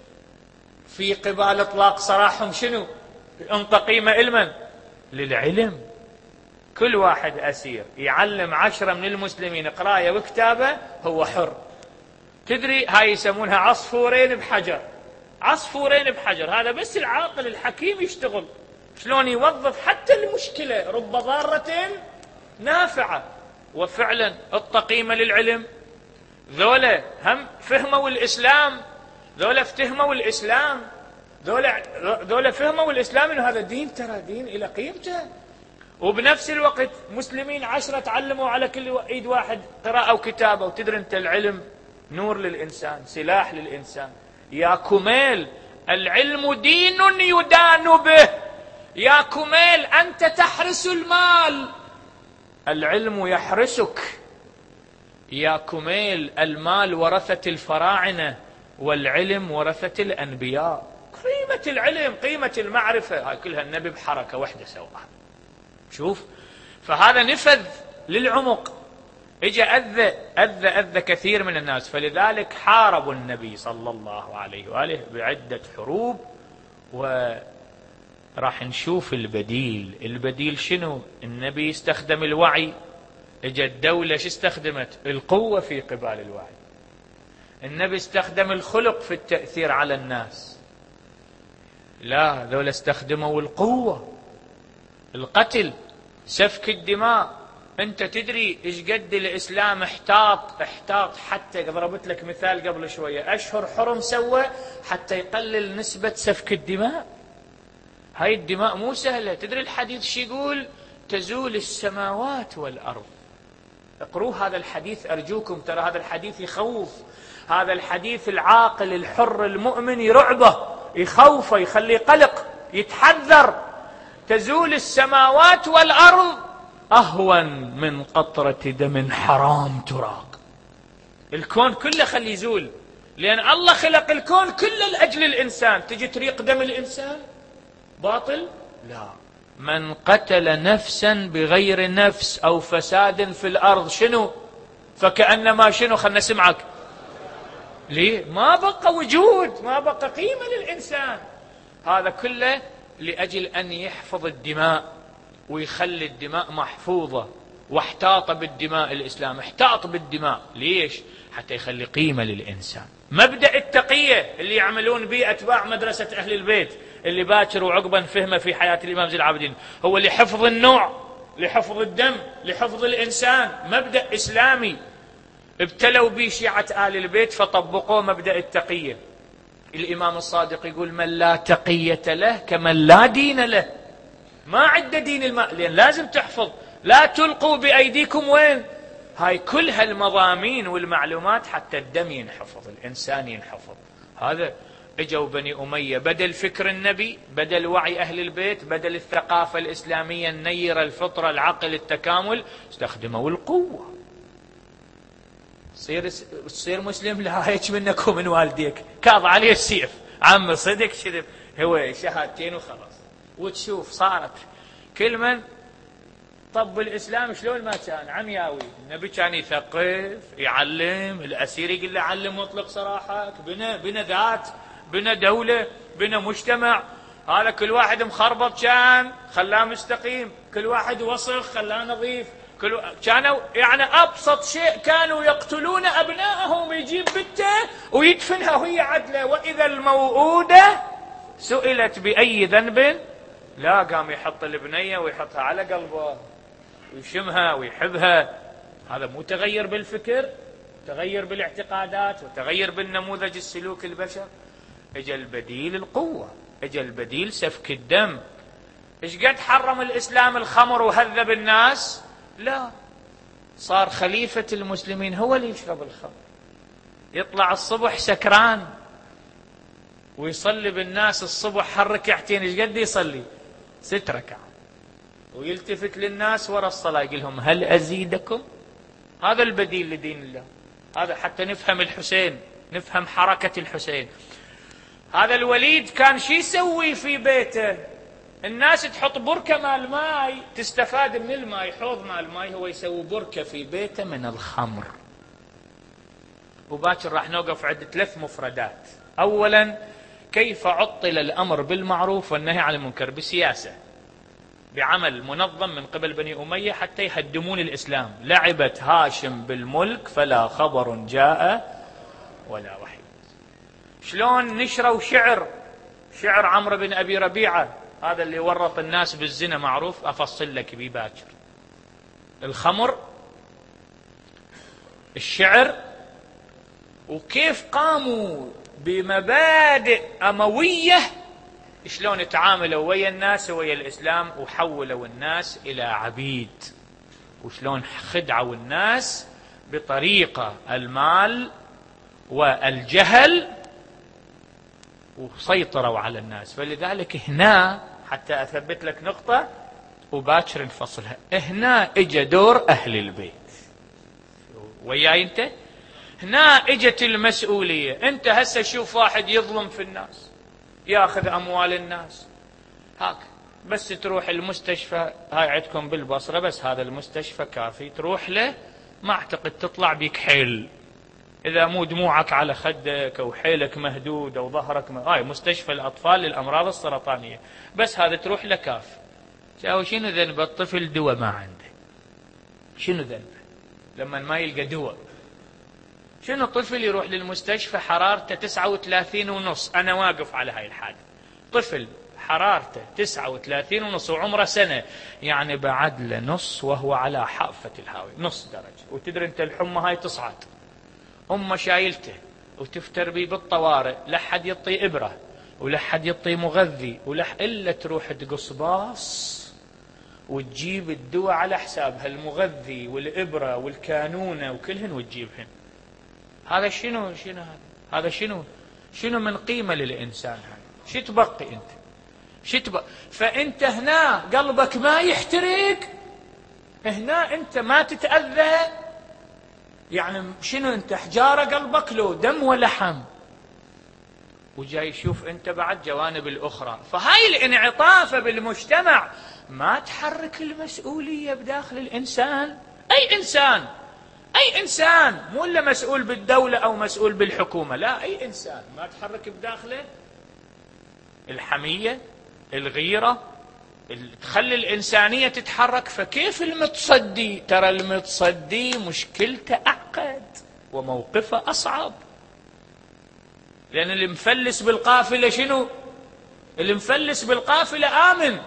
في قبال إطلاق سراحهم شنو؟ أنطى قيمة علما للعلم. كل واحد أسير يعلم عشرة من المسلمين قراية وكتابة هو حر. تدري هاي يسمونها عصفورين بحجر. عصفورين بحجر، هذا بس العاقل الحكيم يشتغل شلون يوظف حتى المشكلة رب ضارة نافعة. وفعلا التقيمة للعلم، ذولا هم فهموا الإسلام، ذولا افتهموا الإسلام، ذولا ذولا فهموا الإسلام إنه هذا الدين ترى دين إلى قيمته. وبنفس الوقت مسلمين عشرة تعلموا على كل ايد واحد قراءة وكتابة. وتدري انت العلم نور للإنسان، سلاح للإنسان. يا كميل العلم دين يدان به. يا كميل أنت تحرس المال، العلم يحرسك. يا كميل المال ورثة الفراعنة والعلم ورثة الأنبياء. قيمة العلم، قيمة المعرفة، هاي كلها النبي بحركة واحدة سواها. شوف، فهذا نفذ للعمق. اجى أذى أذى أذى كثير من الناس. فلذلك حاربوا النبي صلى الله عليه وآله بعدة حروب. وراح نشوف البديل. البديل شنو؟ النبي استخدم الوعي. اجى الدولة شو استخدمت؟ القوة في قبال الوعي. النبي استخدم الخلق في التأثير على الناس. لا، ذولا استخدموا القوة، القتل، سفك الدماء. انت تدري ايش قد الاسلام احتاط احتاط حتى ضربت لك مثال قبل شويه، اشهر حرم سوى حتى يقلل نسبه سفك الدماء. هاي الدماء مو سهله. تدري الحديث شو يقول؟ تزول السماوات والارض. اقروا هذا الحديث ارجوكم، ترى هذا الحديث يخوف. هذا الحديث العاقل الحر المؤمن يرعبه، يخوفه، يخليه قلق، يتحذر. تزول السماوات والأرض أهون من قطرة دم حرام تراق. الكون كله خليه يزول، لأن الله خلق الكون كله لأجل الإنسان. تجي تريق دم الإنسان باطل؟ لا. من قتل نفسا بغير نفس أو فساد في الأرض شنو؟ فكأنما شنو؟ خلنا نسمعك. ليه؟ ما بقى وجود، ما بقى قيمة للإنسان. هذا كله لأجل أن يحفظ الدماء ويخلي الدماء محفوظة. واحتاط بالدماء الإسلام، احتاط بالدماء. ليش؟ حتى يخلي قيمة للإنسان. مبدأ التقية اللي يعملون به أتباع مدرسة أهل البيت، اللي باكر وعقبا فهمه في حياة الإمام زين العابدين، هو لحفظ النوع، لحفظ الدم، لحفظ الإنسان. مبدأ إسلامي ابتلوا به شيعة آل البيت فطبقوا مبدأ التقية. الإمام الصادق يقول من لا تقية له كمن لا دين له. ما عده دين الماء، لأن لازم تحفظ. لا تلقوا بأيديكم وين؟ هاي كل هالمضامين والمعلومات حتى الدم ينحفظ، الإنسان ينحفظ. هذا اجوا بني أمية بدل فكر النبي، بدل وعي أهل البيت، بدل الثقافة الإسلامية النيرة، الفطرة، العقل، التكامل، استخدموا القوة. تصير تصير مسلم؟ لا، هيك منك ومن والديك، كاظ عليه السيف، عم صدق كذب، هو شهادتين وخلاص. وتشوف صارت كل من طب الإسلام شلون ما كان عمياوي. النبي كان يثقف، يعلم الأسير، يقول له علم واطلق سراحك. بنا بنا ذات، بنا دولة، بنا مجتمع. هذا كل واحد مخربط كان خلاه مستقيم، كل واحد وسخ خلاه نظيف. كل كانوا يعني أبسط شيء كانوا يقتلون أبنائهم، يجيب بنته ويدفنها وهي عدلة. وإذا الموؤودة سئلت بأي ذنب، لا، قام يحط البنية ويحطها على قلبه ويشمها ويحبها. هذا مو تغير بالفكر؟ تغير بالاعتقادات وتغير بالنموذج السلوك البشر. اجى البديل القوة، اجى البديل سفك الدم. ايش قد حرم الإسلام الخمر وهذب الناس؟ لا، صار خليفة المسلمين هو اللي يشرب الخمر، يطلع الصبح سكران ويصلي بالناس الصبح هالركعتين. ايش قد يصلي؟ ست ركعات، ويلتفت للناس ورا الصلاة يقول لهم هل أزيدكم؟ هذا البديل لدين الله. هذا حتى نفهم الحسين، نفهم حركة الحسين. هذا الوليد كان شي يسوي في بيته؟ الناس تحط بركة مال ماي تستفاد من الماي، حوض مال ماي، هو يسوي بركة في بيته من الخمر. وباكر راح نوقف عند ثلاث مفردات. أولا، كيف عطل الأمر بالمعروف والنهي عن المنكر بسياسة، بعمل منظم من قبل بني أمية حتى يهدمون الإسلام. لعبت هاشم بالملك فلا خبر جاء ولا وحي. شلون نشروا شعر، شعر عمرو بن أبي ربيعة هذا اللي ورط الناس بالزنا، معروف، أفصل لك بيه باكر. الخمر، الشعر، وكيف قاموا بمبادئ أموية، شلون تعاملوا ويا الناس ويا الإسلام وحولوا الناس إلى عبيد، وشلون خدعوا الناس بطريقة المال والجهل وسيطروا على الناس. فلذلك هنا حتى أثبت لك نقطة وباكر نفصلها، هنا اجى دور أهل البيت. وياي انت؟ هنا اجت المسؤولية. انت هسه شوف واحد يظلم في الناس، ياخذ أموال الناس، هاك بس تروح المستشفى، هاي عندكم بالبصرة بس هذا المستشفى كافي، تروح له ما أعتقد تطلع بيك حيل إذا مو دموعك على خدك أو حيلك مهدود أو ظهرك مهدود. هاي مستشفى الأطفال للأمراض السرطانية، بس هذا تروح له كافي. شنو ذنب الطفل؟ دواء ما عنده. شنو ذنبه لما ما يلقى دواء؟ شنو طفل يروح للمستشفى حرارته تسعة وثلاثين ونص؟ أنا واقف على هاي الحادث، طفل حرارته تسعة وثلاثين ونص وعمره سنة، يعني بعد له نص وهو على حافة الهاوية، نص درجة. وتدري أنت الحمى هاي تصعد، أمه شايلته وتفتر بيه بالطوارئ، لحد يطي إبرة ولحد يطي مغذي ولح إلا تروح تقص باص وتجيب الدواء على حسابها، المغذي والإبرة والكانونة وكلهن وتجيبهن. هذا شنو شنو هذا هذا شنو شنو من قيمة للإنسان؟ هذا شو تبقي أنت؟ شو تبقى؟ فأنت هنا قلبك ما يحترق، هنا أنت ما تتأذى، يعني شنو أنت حجارة قلبك لو دم ولحم؟ وجاي يشوف أنت بعد جوانب الأخرى. فهاي الانعطافة بالمجتمع ما تحرك المسؤولية بداخل الإنسان. أي إنسان، أي إنسان، مو إلا مسؤول بالدولة أو مسؤول بالحكومة، لا، أي إنسان ما تحرك بداخله الحمية، الغيرة، تخلي الإنسانية تتحرك. فكيف المتصدي؟ ترى المتصدي مشكلته أعقد وموقفه أصعب، لأن اللي مفلس بالقافلة شنو؟ اللي مفلس بالقافلة آمن،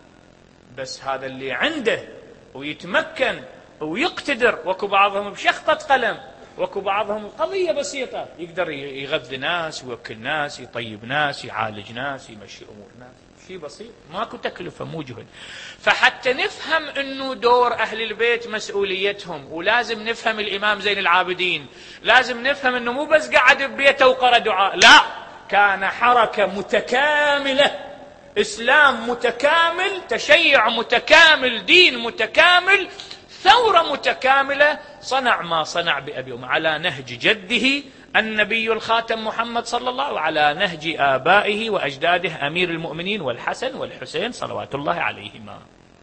بس هذا اللي عنده ويتمكن ويقتدر، وكو بعضهم بشخطة قلم، وكو بعضهم قضية بسيطة يقدر يغذي ناس، يوكل ناس، يطيب ناس، يعالج ناس، يمشي أمور ناس، شيء بسيط، ماكو تكلفة، مو جهد. فحتى نفهم أنه دور أهل البيت مسؤوليتهم، ولازم نفهم الإمام زين العابدين، لازم نفهم أنه مو بس قعد ببيته وقرأ دعاء، لا، كان حركة متكاملة، إسلام متكامل، تشيع متكامل، دين متكامل، ثورة متكاملة، صنع ما صنع بأبي وأمه على نهج جده النبي الخاتم محمد صلى الله عليه وسلم، وعلى نهج آبائه وأجداده أمير المؤمنين والحسن والحسين صلوات الله عليهما.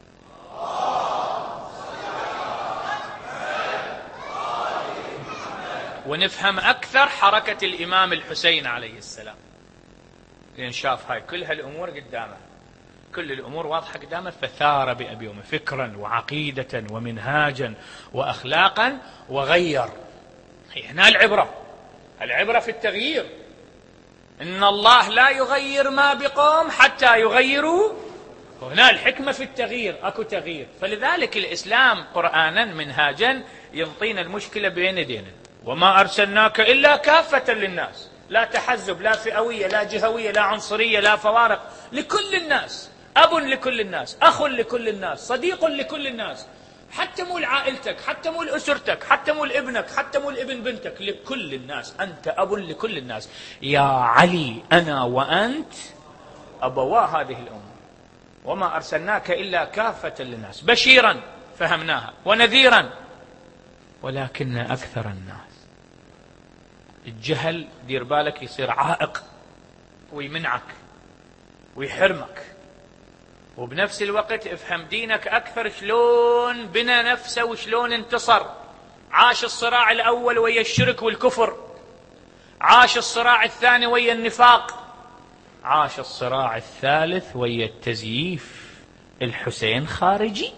ونفهم أكثر حركة الإمام الحسين عليه السلام، لأن شاف هاي كل هالأمور قدامه، كل الأمور واضحة قدامه، فثار بأبي وأمه فكرا وعقيدة ومنهاجا وأخلاقا وغير. هنا العبرة، العبرة في التغيير. إن الله لا يغير ما بقوم حتى يغيروا، هنا الحكمة في التغيير، أكو تغيير. فلذلك الإسلام قرآنا منهاجا ينطينا المشكلة بين يدينا، وما أرسلناك إلا كافة للناس، لا تحزب، لا فئوية، لا جهوية، لا عنصرية، لا فوارق، لكل الناس، أب لكل الناس، أخ لكل الناس، صديق لكل الناس، حتى مو لعائلتك، حتى مو لأسرتك، حتى مو لابنك، حتى مو لابن بنتك، لكل الناس، أنت أب لكل الناس. يا علي أنا وأنت أبوا هذه الأمة، وما أرسلناك إلا كافة للناس، بشيرا فهمناها ونذيرا، ولكن أكثر الناس الجهل دير بالك يصير عائق ويمنعك ويحرمك، وبنفس الوقت افهم دينك أكثر شلون بنى نفسه وشلون انتصر. عاش الصراع الأول ويا الشرك والكفر، عاش الصراع الثاني ويا النفاق، عاش الصراع الثالث ويا التزييف. الحسين خارجي،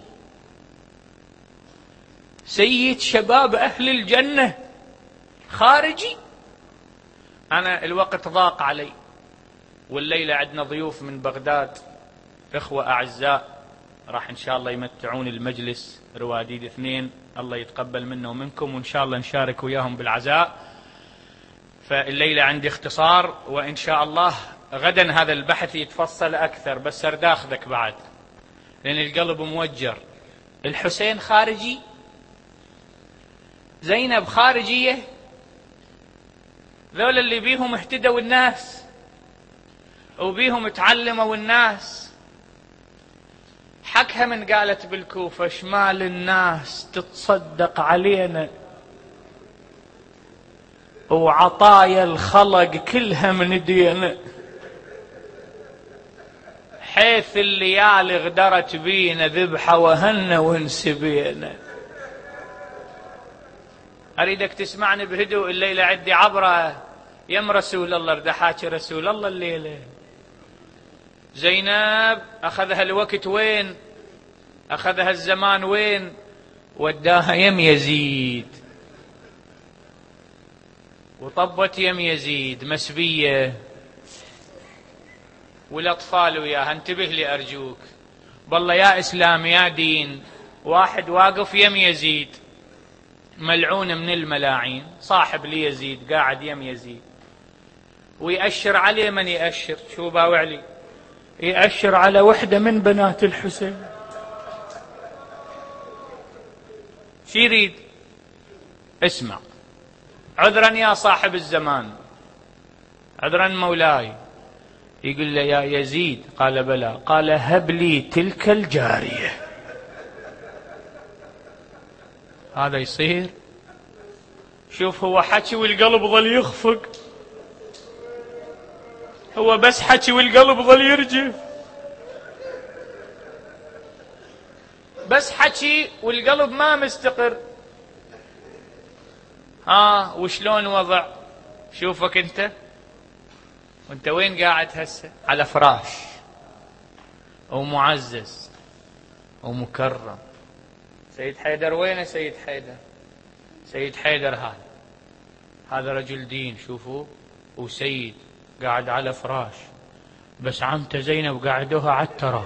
سيد شباب أهل الجنة، خارجي. أنا الوقت ضاق علي، والليلة عندنا ضيوف من بغداد، إخوة أعزاء راح إن شاء الله يمتعون المجلس، رواديد اثنين، الله يتقبل منا ومنكم، وإن شاء الله نشارك وياهم بالعزاء. فالليلة عندي اختصار، وإن شاء الله غدا هذا البحث يتفصل أكثر، بس أرداخذك بعد لأن القلب موجر. الحسين خارجي، زينب خارجية، ذول اللي بيهم اهتدوا الناس وبيهم تعلموا الناس. حكها من قالت بالكوفة شمال الناس تتصدق علينا، وعطايا الخلق كلها من دينا، حيث الليالي غدرت بينا ذبحة وهنا وانسبينا. أريدك تسمعني بهدوء، الليلة عندي عبرة يم رسول الله، اريد احاكي رسول الله الليلة. زينب أخذها الوقت وين؟ أخذها الزمان وين؟ وداها يم يزيد، وطبت يم يزيد مسبية، والأطفال وياها. انتبه لي أرجوك، بالله يا إسلام يا دين، واحد واقف يم يزيد ملعون من الملاعين، صاحب لي يزيد قاعد يم يزيد ويأشر عليه. من يأشر؟ شو باوعلي؟ يأشر على وحدة من بنات الحسين. شو يريد؟ اسمع، عذرا يا صاحب الزمان، عذرا مولاي. يقول له يا يزيد، قال بلى، قال هب لي تلك الجارية. هذا يصير؟ شوف هو حكي والقلب ظل يخفق، هو بس حكي والقلب ظل يرجف، بس حكي والقلب ما مستقر. ها وشلون وضع؟ شوفك انت، وانت وين قاعد هسه؟ على فراش ومعزز ومكرم. سيد حيدر وينه؟ سيد حيدر، سيد حيدر هذا هذا رجل دين، شوفوا، وسيد قاعد على فراش، بس عمته زينب قاعدوها على التراب.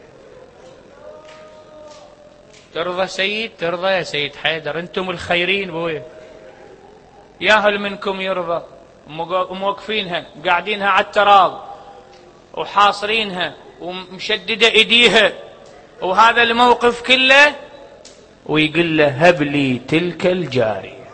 ترضى سيد؟ ترضى يا سيد حيدر؟ انتم الخيرين بويه، ياهل منكم يرضى. موقفينها قاعدينها على التراب وحاصرينها ومشددة ايديها، وهذا الموقف كله ويقول له هب لي تلك الجارية.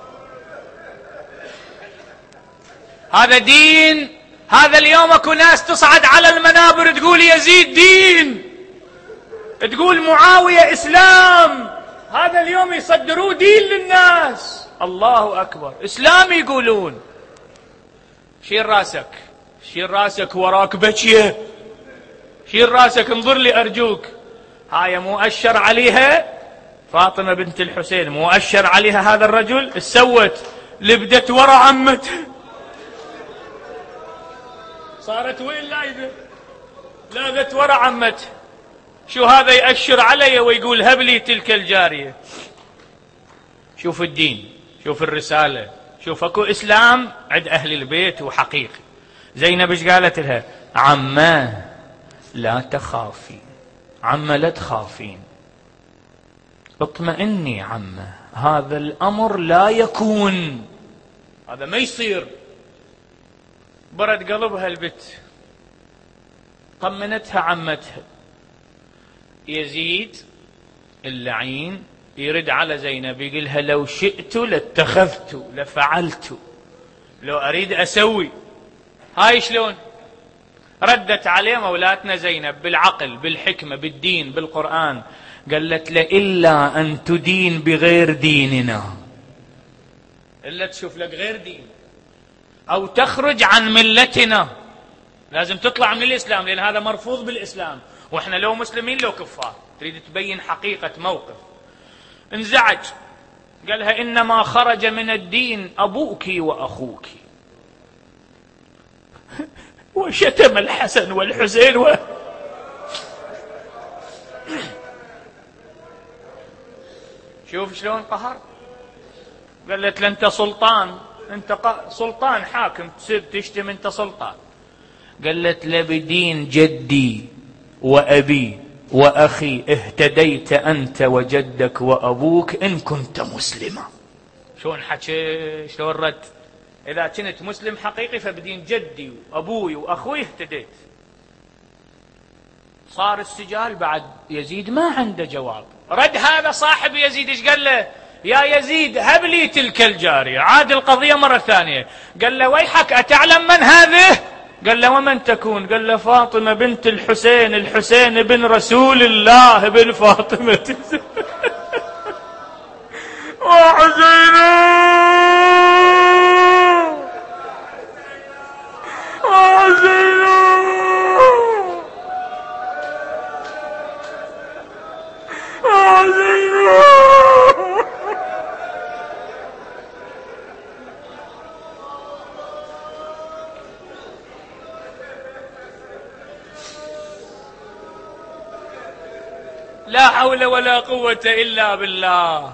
هذا دين؟ هذا اليوم اكو ناس تصعد على المنابر تقول يزيد دين، تقول معاوية اسلام، هذا اليوم يصدروا دين للناس. الله اكبر، اسلام يقولون. شيل راسك، شيل راسك، وراك بكيه، شيل راسك، انظر لي ارجوك. هاي مؤشر عليها فاطمة بنت الحسين، مؤشر عليها هذا الرجل. السوت لبدت ورا عمته، صارت وين لايذة؟ لاذت ورا عمته. شو هذا يأشر علي ويقول هب لي تلك الجارية؟ شوف الدين، شوف الرسالة، شوف اكو اسلام عند اهل البيت وحقيقي. زينب ايش قالت لها؟ عمه لا تخافين، عمه لا تخافين، اطمئني عمه، هذا الامر لا يكون هذا ما يصير. برد قلبها البت، طمنتها عمتها. يزيد اللعين يرد على زينب يقولها لو شئت لاتخذت لفعلت، لو أريد أسوي. هاي شلون ردت عليه مولاتنا زينب؟ بالعقل، بالحكمة، بالدين، بالقرآن. قالت له إلا أن تدين بغير ديننا، إلا تشوف لك غير دين، أو تخرج عن ملتنا، لازم تطلع من الإسلام لأن هذا مرفوض بالإسلام، وإحنا لو مسلمين لو كفار. تريد تبين حقيقة موقف. انزعج، قالها إنما خرج من الدين أبوك وأخوك. وشتم الحسن والحسين و... شوف شلون قهر. قالت له انت سلطان، انت ق... سلطان حاكم، تصير تشتم، انت سلطان. قالت له بدين جدي وأبي وأخي اهتديت أنت وجدك وأبوك إن كنت مسلما. شلون حكي، شلون رد؟ إذا كنت مسلم حقيقي فبدين جدي وأبوي وأخوي اهتديت. صار السجال بعد يزيد ما عنده جواب. رد هذا صاحب يزيد ايش قال له؟ يا يزيد هب لي تلك الجارية. عاد القضية مرة ثانية، قال له ويحك أتعلم من هذه؟ قال له ومن تكون؟ قال له فاطمة بنت الحسين، الحسين بن رسول الله بن فاطمة وحسين وحسين. لا حول ولا قوة إلا بالله.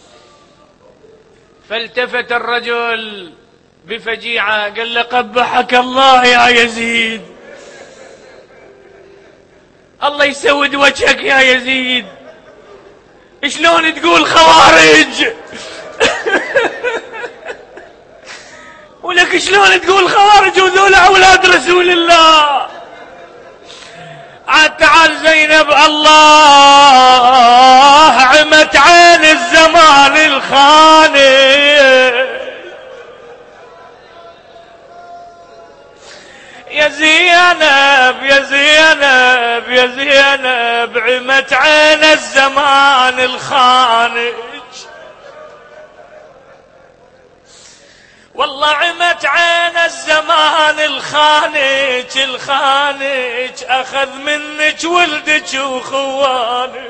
فالتفت الرجل بفجيعة قال له قبحك الله يا يزيد، الله يسود وجهك يا يزيد، شلون تقول خوارج؟ ولك شلون تقول خوارج وذول أولاد رسول الله؟ عاد تعال زينب، الله عمت عين الزمان الخاني. يا زينب يا زينب يا زينب عمت عين الزمان الخانج، والله عمت عين الزمان الخانج الخانج، أخذ منك ولدك وخوانك.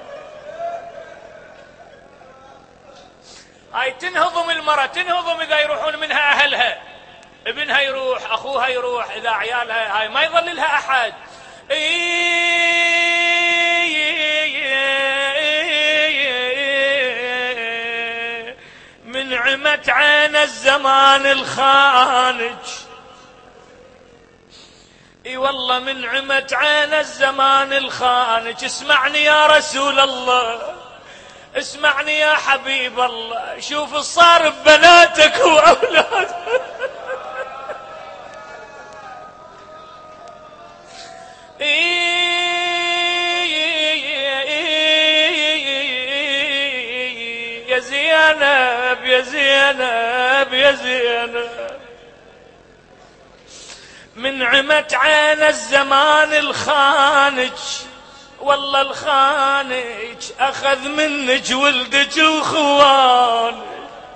هاي تنهضم المرأة، تنهضم إذا يروحون منها أهلها، ابنها يروح، أخوها يروح، إذا عيالها هاي ما يظل لها أحد. من عمت عين الزمان الخانج، اي والله من عمت عين الزمان الخانج. اسمعني يا رسول الله، اسمعني يا حبيب الله، شوف الصار ببناتك وأولادك. يا زينب يا زينب يا زينب من عمت عين الزمان الخانج، والله الخانج أخذ منك ولدك وخوانك.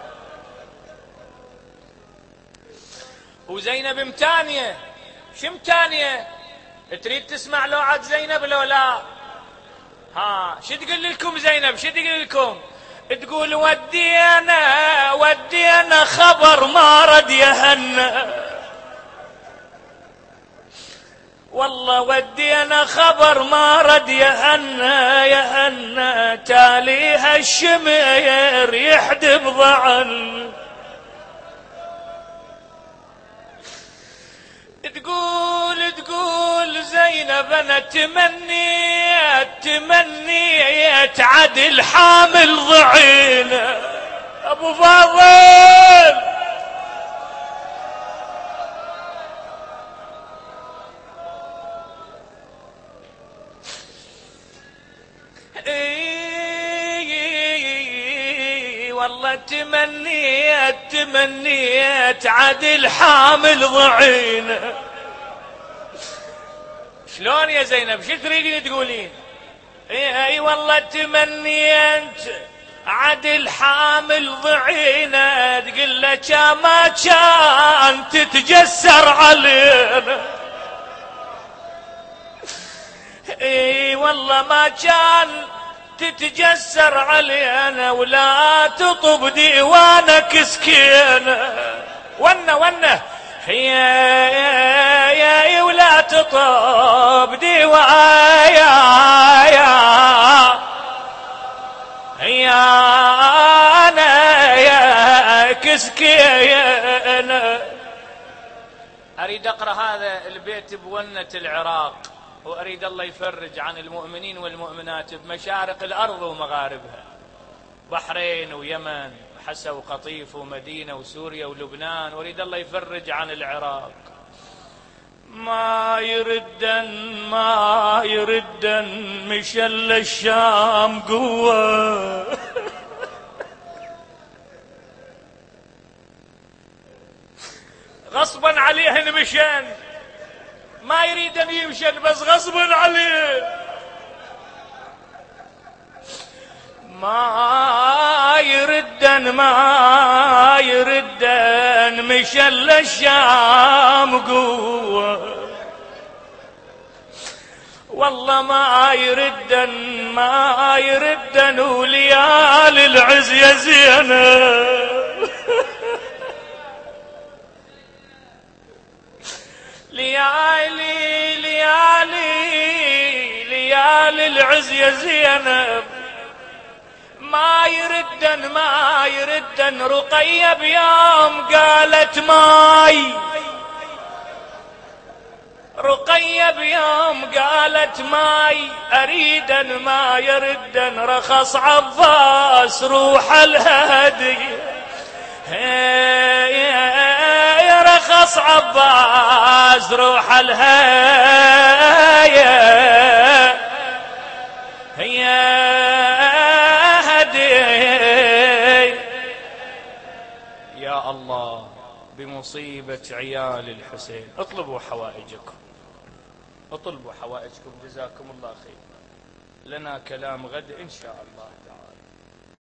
وزينب متانية، شو متانية؟ تريد تسمع لوعة زينب لو لا؟ ها شو تقول لكم زينب؟ شو تقول لكم؟ تقول ودينا ودينا خبر ما رد يهنا، والله ودينا خبر ما رد يهنا يهنا، تاليها الشمير يحدب ضعن. تقول تقول زينب انا تمني تمني تعدل حامل ضعينه. ابو فاضل اي والله تمنيت تمنيت عدل حامل ضعينه. شلون يا زينب شو تريدين تقولين؟ اي اي والله تمنيت عدل حامل ضعينه، تقول له ما كان تتجسر علينا. اي والله ما كان تتجسر علينا، ولا تطب ديوانك سكينه. ونه ونه هي يا ولا تطب ديوايا يا انا يا كسكينه. اريد اقرا هذا البيت بونة العراق، واريد الله يفرج عن المؤمنين والمؤمنات بمشارق الارض ومغاربها، بحرين ويمن حسا وقطيف ومدينة وسوريا ولبنان، واريد الله يفرج عن العراق. ما يردن ما يردن مشل الشام قوة. غصبا عليهن مشان، ما يريدن يمشن بس غصبا عليه. ما يردن ما يردن مشل الشام قوة، والله ما يردن ما يردن وليالي العز يا زينب. ليالي ليالي ليالي العز يا زينب، ما يردن ما يردن. رقية بيوم قالت ماي، رقية بيوم قالت ماي أريدن ما يردن. رخص عباس روح الهدي، رخص عباس روح الهدي. هي يا الله بمصيبة عيال الحسين. اطلبوا حوائجكم اطلبوا حوائجكم، جزاكم الله خير. لنا كلام غد إن شاء الله تعالى.